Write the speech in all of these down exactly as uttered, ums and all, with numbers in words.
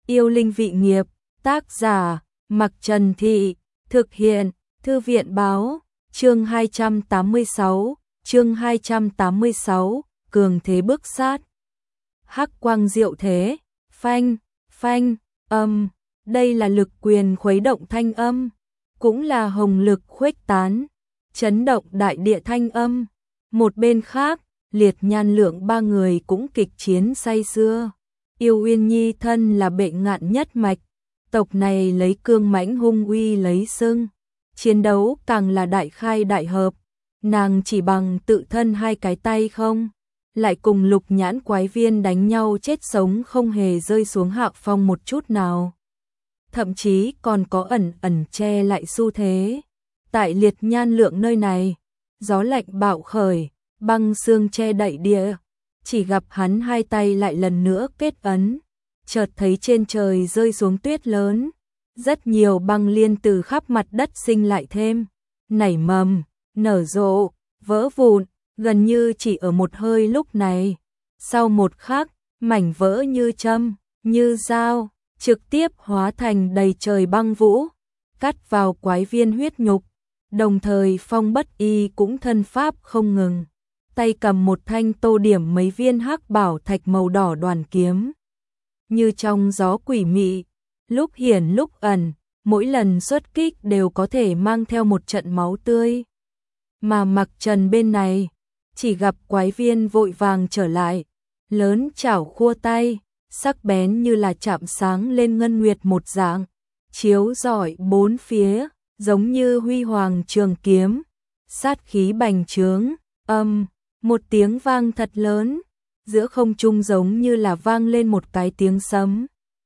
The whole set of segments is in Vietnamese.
Yêu linh vị nghiệp, tác giả, Mặc Trần Thị, thực hiện, Thư viện báo, chương hai trăm tám mươi sáu, chương hai trăm tám mươi sáu, cường thế bước sát. Hắc quang diệu thế, phanh, phanh, âm, đây là lực quyền khuấy động thanh âm, cũng là hồng lực khuếch tán, chấn động đại địa thanh âm. Một bên khác, Liệt Nhan Lượng ba người cũng kịch chiến say sưa. Yêu Uyên Nhi thân là bệ ngạn nhất mạch, tộc này lấy cương mãnh hung uy lấy xưng, chiến đấu càng là đại khai đại hợp, nàng chỉ bằng tự thân hai cái tay không, lại cùng Lục Nhãn quái viên đánh nhau chết sống không hề rơi xuống hạ phong một chút nào. Thậm chí còn có ẩn ẩn che lại xu thế. Tại Liệt Nhan Lượng nơi này, gió lạnh bạo khởi, băng sương che đậy địa, chỉ gặp hắn hai tay lại lần nữa kết ấn, chợt thấy trên trời rơi xuống tuyết lớn, rất nhiều băng liên từ khắp mặt đất sinh lại thêm, nảy mầm, nở rộ, vỡ vụn, gần như chỉ ở một hơi lúc này. Sau một khắc, mảnh vỡ như châm, như dao, trực tiếp hóa thành đầy trời băng vũ, cắt vào quái viên huyết nhục. Đồng thời Phong Bất Y cũng thân pháp không ngừng, tay cầm một thanh tô điểm mấy viên hắc bảo thạch màu đỏ đoàn kiếm. Như trong gió quỷ mị, lúc hiển lúc ẩn, mỗi lần xuất kích đều có thể mang theo một trận máu tươi. Mà Mặc Trần bên này, chỉ gặp quái viên vội vàng trở lại, lớn chảo khua tay, sắc bén như là chạm sáng lên ngân nguyệt một dạng, chiếu rọi bốn phía, giống như huy hoàng trường kiếm, sát khí bành trướng, âm, một tiếng vang thật lớn, giữa không trung giống như là vang lên một cái tiếng sấm.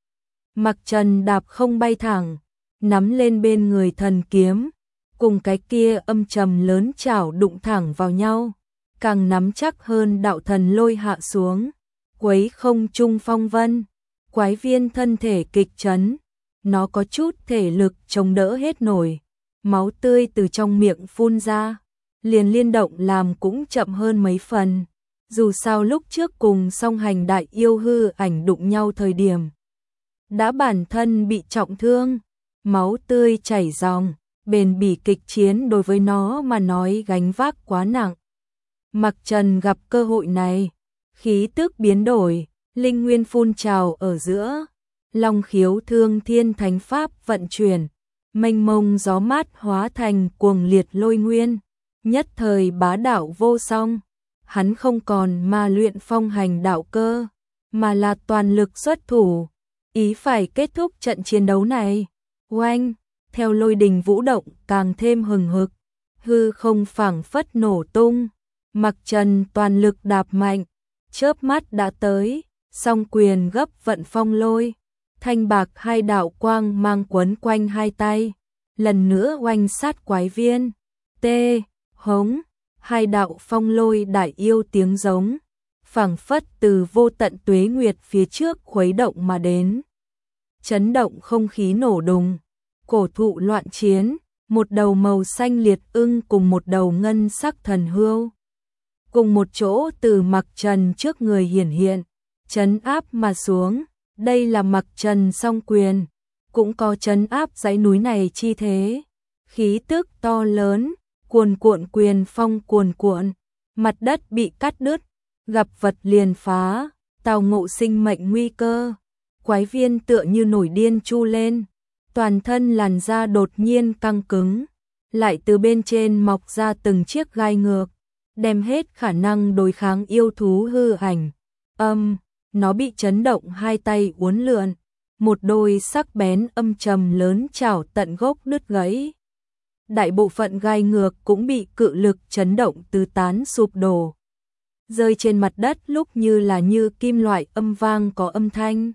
Mặc Trần đạp không bay thẳng, nắm lên bên người thần kiếm, cùng cái kia âm trầm lớn chảo đụng thẳng vào nhau, càng nắm chắc hơn đạo thần lôi hạ xuống, quấy không trung phong vân, quái viên thân thể kịch chấn, nó có chút thể lực chống đỡ hết nổi, máu tươi từ trong miệng phun ra, liền liên động làm cũng chậm hơn mấy phần. Dù sao lúc trước cùng song hành đại yêu hư ảnh đụng nhau thời điểm, đã bản thân bị trọng thương, máu tươi chảy ròng, bền bỉ kịch chiến đối với nó mà nói gánh vác quá nặng. Mặc Trần gặp cơ hội này, khí tức biến đổi, linh nguyên phun trào ở giữa, long khiếu thương thiên thánh pháp vận chuyển, mênh mông gió mát hóa thành cuồng liệt lôi nguyên, nhất thời bá đạo vô song. Hắn không còn ma luyện phong hành đạo cơ, mà là toàn lực xuất thủ, ý phải kết thúc trận chiến đấu này. Oanh, theo lôi đình vũ động càng thêm hừng hực, hư không phảng phất nổ tung, Mặc Trần toàn lực đạp mạnh, chớp mắt đã tới, song quyền gấp vận phong lôi, thanh bạc hai đạo quang mang quấn quanh hai tay, lần nữa oanh sát quái viên. Tê, hống, hai đạo phong lôi đại yêu tiếng giống, phảng phất từ vô tận tuế nguyệt phía trước khuấy động mà đến. Chấn động không khí nổ đùng, cổ thụ loạn chiến, một đầu màu xanh liệt ưng cùng một đầu ngân sắc thần hươu, cùng một chỗ từ Mặc Trần trước người hiển hiện, chấn áp mà xuống. Đây là Mặc Trần song quyền, cũng có chấn áp dãy núi này chi thế, khí tức to lớn, cuồn cuộn quyền phong cuồn cuộn, mặt đất bị cắt đứt, gặp vật liền phá, tào ngộ sinh mệnh nguy cơ. Quái viên tựa như nổi điên chu lên, toàn thân làn da đột nhiên căng cứng, lại từ bên trên mọc ra từng chiếc gai ngược, đem hết khả năng đối kháng yêu thú hư ảnh. Âm, nó bị chấn động hai tay uốn lượn, một đôi sắc bén âm trầm lớn chảo tận gốc đứt gãy. Đại bộ phận gai ngược cũng bị cự lực chấn động tứ tán sụp đổ, rơi trên mặt đất lúc như là như kim loại âm vang có âm thanh.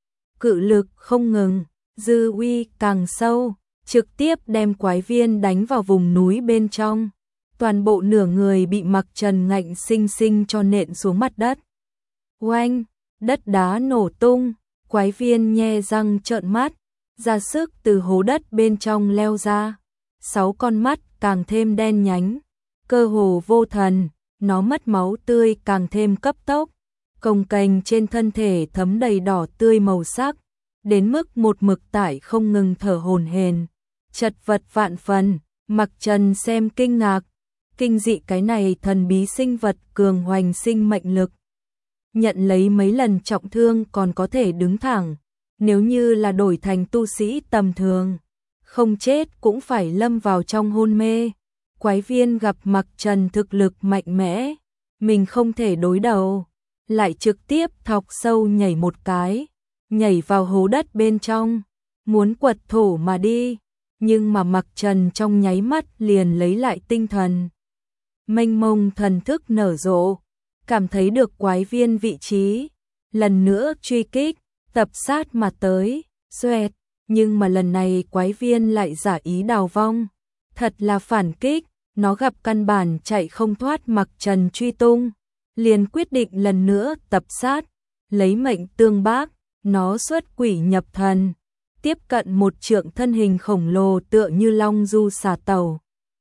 Cự lực không ngừng, dư uy càng sâu, trực tiếp đem quái viên đánh vào vùng núi bên trong. Toàn bộ nửa người bị Mặc Trần ngạnh sinh sinh cho nện xuống mặt đất. Oanh, đất đá nổ tung, quái viên nhe răng trợn mắt, ra sức từ hố đất bên trong leo ra. Sáu con mắt càng thêm đen nhánh, cơ hồ vô thần, nó mất máu tươi càng thêm cấp tốc, cồng kềnh trên thân thể thấm đầy đỏ tươi màu sắc, đến mức một mực tải không ngừng thở hổn hển, chật vật vạn phần. Mặc Trần xem kinh ngạc, kinh dị cái này thần bí sinh vật cường hoành sinh mệnh lực. Nhận lấy mấy lần trọng thương còn có thể đứng thẳng, nếu như là đổi thành tu sĩ tầm thường, không chết cũng phải lâm vào trong hôn mê. Quái viên gặp Mặc Trần thực lực mạnh mẽ, mình không thể đối đầu, lại trực tiếp thọc sâu nhảy một cái, nhảy vào hố đất bên trong, muốn quật thổ mà đi, nhưng mà Mặc Trần trong nháy mắt liền lấy lại tinh thần. Mênh mông thần thức nở rộ, cảm thấy được quái viên vị trí, lần nữa truy kích, tập sát mà tới, xoẹt, nhưng mà lần này quái viên lại giả ý đào vong, thật là phản kích, nó gặp căn bản chạy không thoát Mặc Trần truy tung, liền quyết định lần nữa tập sát, lấy mệnh tương bác, nó xuất quỷ nhập thần, tiếp cận một trượng thân hình khổng lồ tựa như long du xà tàu.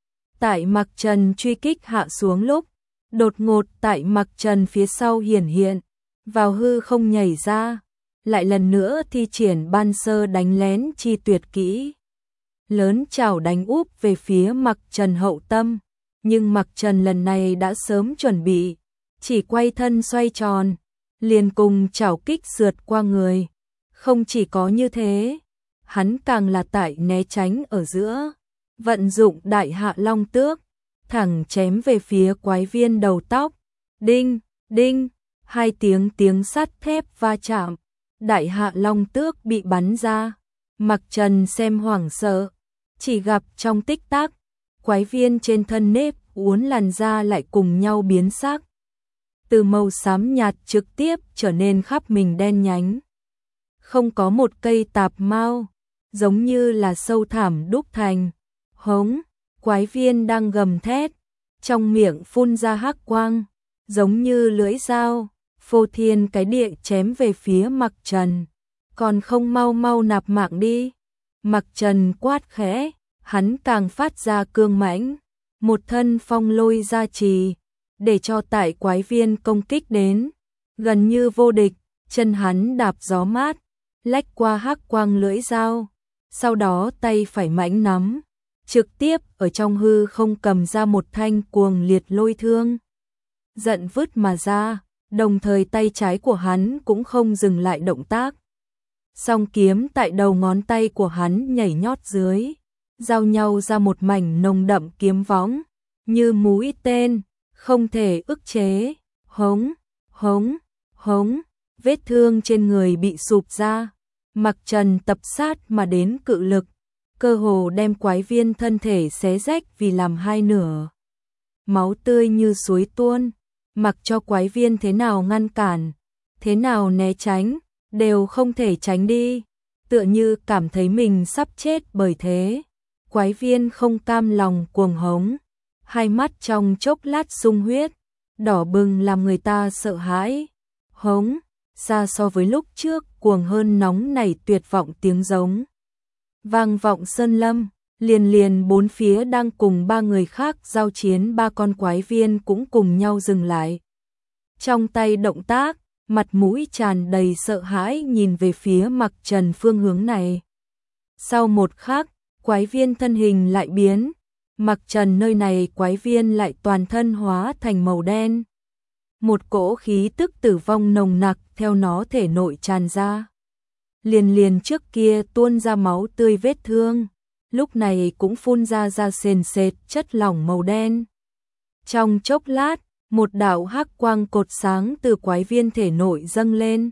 Tại Mặc Trần truy kích hạ xuống lúc, đột ngột tại Mặc Trần phía sau hiển hiện, vào hư không nhảy ra, lại lần nữa thi triển ban sơ đánh lén chi tuyệt kỹ. Lớn chảo đánh úp về phía Mặc Trần hậu tâm, nhưng Mặc Trần lần này đã sớm chuẩn bị, chỉ quay thân xoay tròn, liền cùng chảo kích sượt qua người. Không chỉ có như thế, hắn càng là tại né tránh ở giữa, vận dụng đại hạ long tước, thẳng chém về phía quái viên đầu tóc. Đinh, đinh, hai tiếng tiếng sắt thép va chạm, đại hạ long tước bị bắn ra. Mặc Trần xem hoảng sợ, chỉ gặp trong tích tắc, quái viên trên thân nếp uốn làn da lại cùng nhau biến sắc. Từ màu xám nhạt trực tiếp trở nên khắp mình đen nhánh. Không có một cây tạp mao, giống như là sâu thẳm đúc thành. Hống, quái viên đang gầm thét, trong miệng phun ra hắc quang, giống như lưỡi dao, phô thiên cái địa chém về phía Mặc Trần. Còn không mau mau nạp mạng đi. Mặc Trần quát khẽ, hắn càng phát ra cương mãnh, một thân phong lôi gia trì, để cho tại quái viên công kích đến, gần như vô địch, chân hắn đạp gió mát, lách qua hắc quang lưỡi dao, sau đó tay phải mãnh nắm, trực tiếp ở trong hư không cầm ra một thanh cuồng liệt lôi thương. Giận vứt mà ra, đồng thời tay trái của hắn cũng không dừng lại động tác. Song kiếm tại đầu ngón tay của hắn nhảy nhót dưới, giao nhau ra một mảnh nồng đậm kiếm võng, như mũi tên, không thể ức chế. Hống, hống, hống, vết thương trên người bị sụp ra. Mặc Trần tập sát mà đến cự lực, cơ hồ đem quái viên thân thể xé rách vì làm hai nửa. Máu tươi như suối tuôn, mặc cho quái viên thế nào ngăn cản, thế nào né tránh, đều không thể tránh đi, tựa như cảm thấy mình sắp chết bởi thế. Quái viên không cam lòng cuồng hống, hai mắt trong chốc lát sung huyết, đỏ bừng làm người ta sợ hãi. Hống, xa so với lúc trước cuồng hơn nóng nảy tuyệt vọng tiếng giống. Vang vọng sơn lâm, liền liền bốn phía đang cùng ba người khác giao chiến, ba con quái viên cũng cùng nhau dừng lại. Trong tay động tác, mặt mũi tràn đầy sợ hãi nhìn về phía Mặc Trần phương hướng này. Sau một khắc, quái viên thân hình lại biến, Mặc Trần nơi này quái viên lại toàn thân hóa thành màu đen. Một cỗ khí tức tử vong nồng nặc theo nó thể nội tràn ra. Liền liền trước kia tuôn ra máu tươi vết thương, lúc này cũng phun ra ra sền sệt chất lỏng màu đen. Trong chốc lát, một đạo hắc quang cột sáng từ quái viên thể nội dâng lên.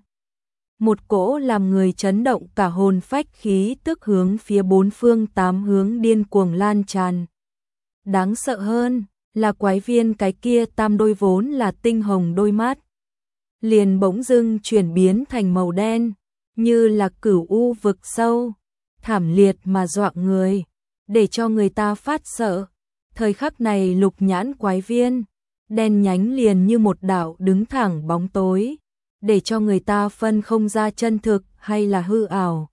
Một cỗ làm người chấn động cả hồn phách khí tức hướng phía bốn phương tám hướng điên cuồng lan tràn. Đáng sợ hơn là quái viên cái kia tam đôi vốn là tinh hồng đôi mắt, liền bỗng dưng chuyển biến thành màu đen, như là cửu u vực sâu, thảm liệt mà dọa người, để cho người ta phát sợ. Thời khắc này lục nhãn quái viên, đen nhánh liền như một đạo đứng thẳng bóng tối, để cho người ta phân không ra chân thực hay là hư ảo.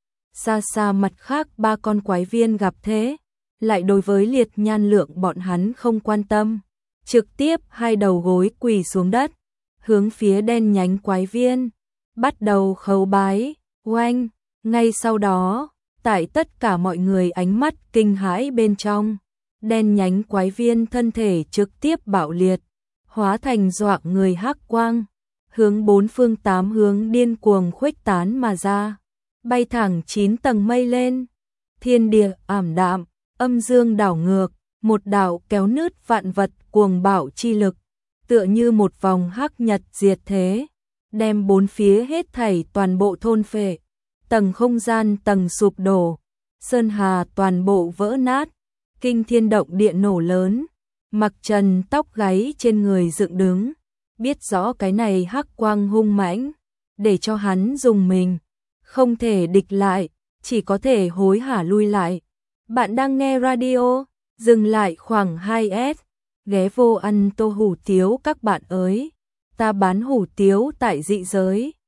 Xa xa mặt khác ba con quái viên gặp thế, lại đối với Liệt Nhan Lượng bọn hắn không quan tâm, trực tiếp hai đầu gối quỳ xuống đất, hướng phía đen nhánh quái viên, bắt đầu khấu bái. Oanh, Ngay sau đó, tại tất cả mọi người ánh mắt kinh hãi bên trong, đen nhánh quái viên thân thể trực tiếp bạo liệt, hóa thành doạng người hắc quang, hướng bốn phương tám hướng điên cuồng khuếch tán mà ra, bay thẳng chín tầng mây lên. Thiên địa ảm đạm, âm dương đảo ngược, một đạo kéo nứt vạn vật cuồng bạo chi lực, tựa như một vòng hắc nhật diệt thế, đem bốn phía hết thảy toàn bộ thôn phệ, tầng không gian tầng sụp đổ, sơn hà toàn bộ vỡ nát, kinh thiên động địa nổ lớn. Mặc Trần tóc gáy trên người dựng đứng, biết rõ cái này hắc quang hung mãnh, để cho hắn dùng mình, không thể địch lại, chỉ có thể hối hả lui lại. Bạn đang nghe radio, dừng lại khoảng hai s, ghé vô ăn tô hủ tiếu các bạn ơi, ta bán hủ tiếu tại dị giới.